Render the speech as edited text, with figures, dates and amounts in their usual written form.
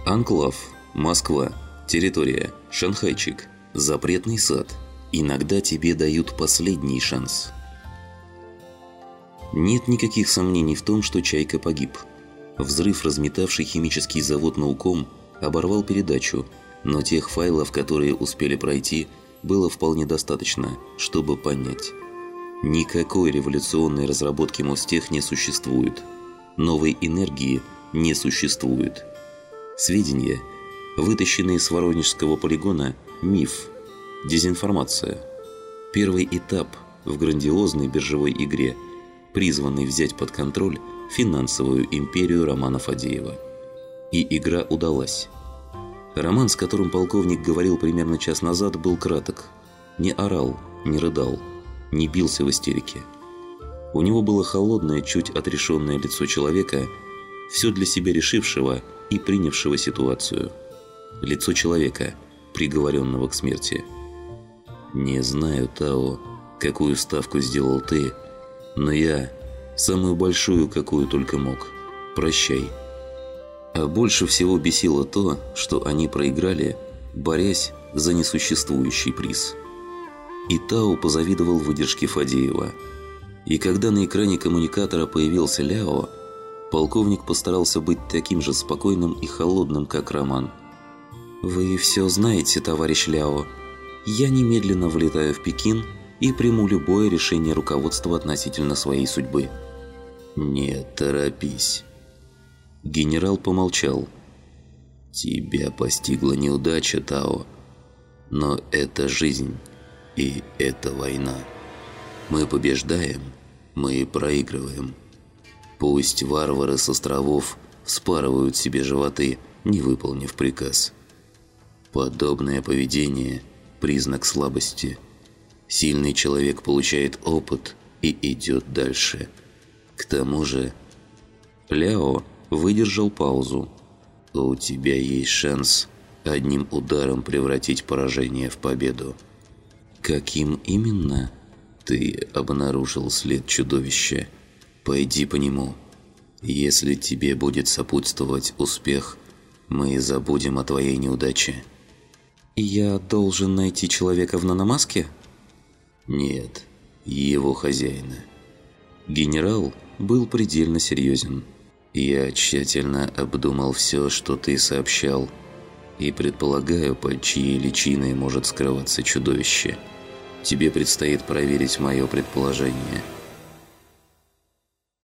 Анклав, Москва, территория, Шанхайчик, запретный сад. Иногда тебе дают последний шанс. Нет никаких сомнений в том, что Чайка погиб. Взрыв, разметавший химический завод науком, оборвал передачу, но тех файлов, которые успели пройти, было вполне достаточно, чтобы понять. Никакой революционной разработки Мостех не существует. Новой энергии не существует. Сведения, вытащенные с Воронежского полигона, миф, дезинформация. Первый этап в грандиозной биржевой игре, призванный взять под контроль финансовую империю Романа Фадеева. И игра удалась. Роман, с которым полковник говорил примерно час назад, был краток. Не орал, не рыдал, не бился в истерике. У него было холодное, чуть отрешенное лицо человека, все для себя решившего и принявшего ситуацию. Лицо человека, приговоренного к смерти. «Не знаю, Тао, какую ставку сделал ты, но я самую большую, какую только мог. Прощай». А больше всего бесило то, что они проиграли, борясь за несуществующий приз. И Тао позавидовал выдержке Фадеева. И когда на экране коммуникатора появился Ляо, полковник постарался быть таким же спокойным и холодным, как Роман. «Вы все знаете, товарищ Ляо. Я немедленно влетаю в Пекин и приму любое решение руководства относительно своей судьбы». «Не торопись». Генерал помолчал. «Тебя постигла неудача, Тао. Но это жизнь, и это война. Мы побеждаем, мы проигрываем. Пусть варвары с островов вспарывают себе животы, не выполнив приказ. Подобное поведение – признак слабости. Сильный человек получает опыт и идет дальше. К тому же...» Ляо выдержал паузу. «У тебя есть шанс одним ударом превратить поражение в победу». «Каким именно?» «Ты обнаружил след чудовища. Пойди по нему. Если тебе будет сопутствовать успех, мы забудем о твоей неудаче». «Я должен найти человека в наномаске?» «Нет, его хозяина». Генерал был предельно серьезен. «Я тщательно обдумал все, что ты сообщал, и предполагаю, под чьей личиной может скрываться чудовище. Тебе предстоит проверить мое предположение».